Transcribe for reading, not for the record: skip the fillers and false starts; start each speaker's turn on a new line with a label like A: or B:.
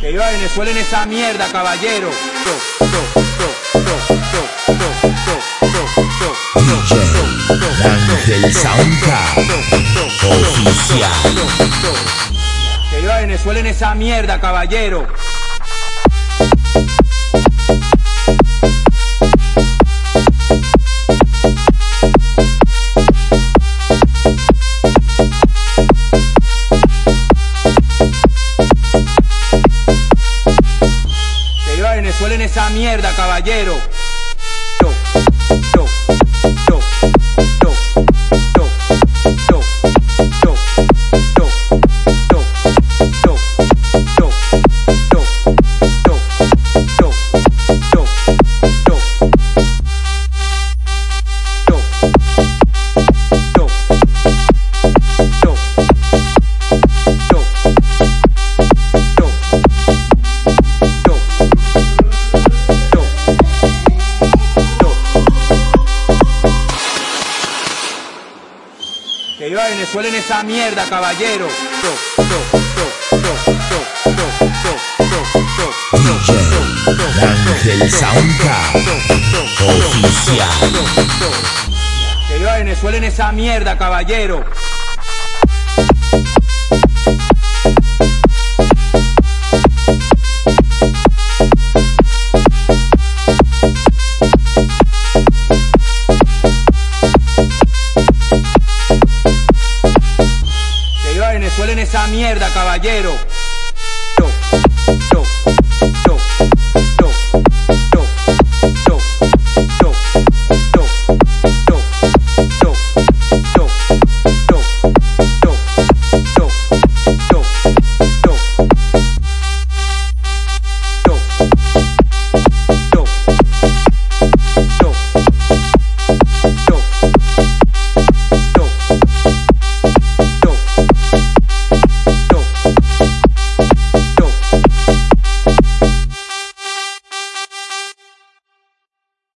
A: Que viva Venezuela en esa mierda, caballero.
B: DJ Ángel Soundcard Oficial.
A: Que viva Venezuela en esa mierda, caballero. Que viva Venezuela en esa mierda, caballero. Que viva Venezuela en esa mierda, caballero.
B: DJ Ángel Soundcard Oficial.
A: Que viva Venezuela en esa mierda, caballero. Que viva Venezuela en esa mierda, caballero.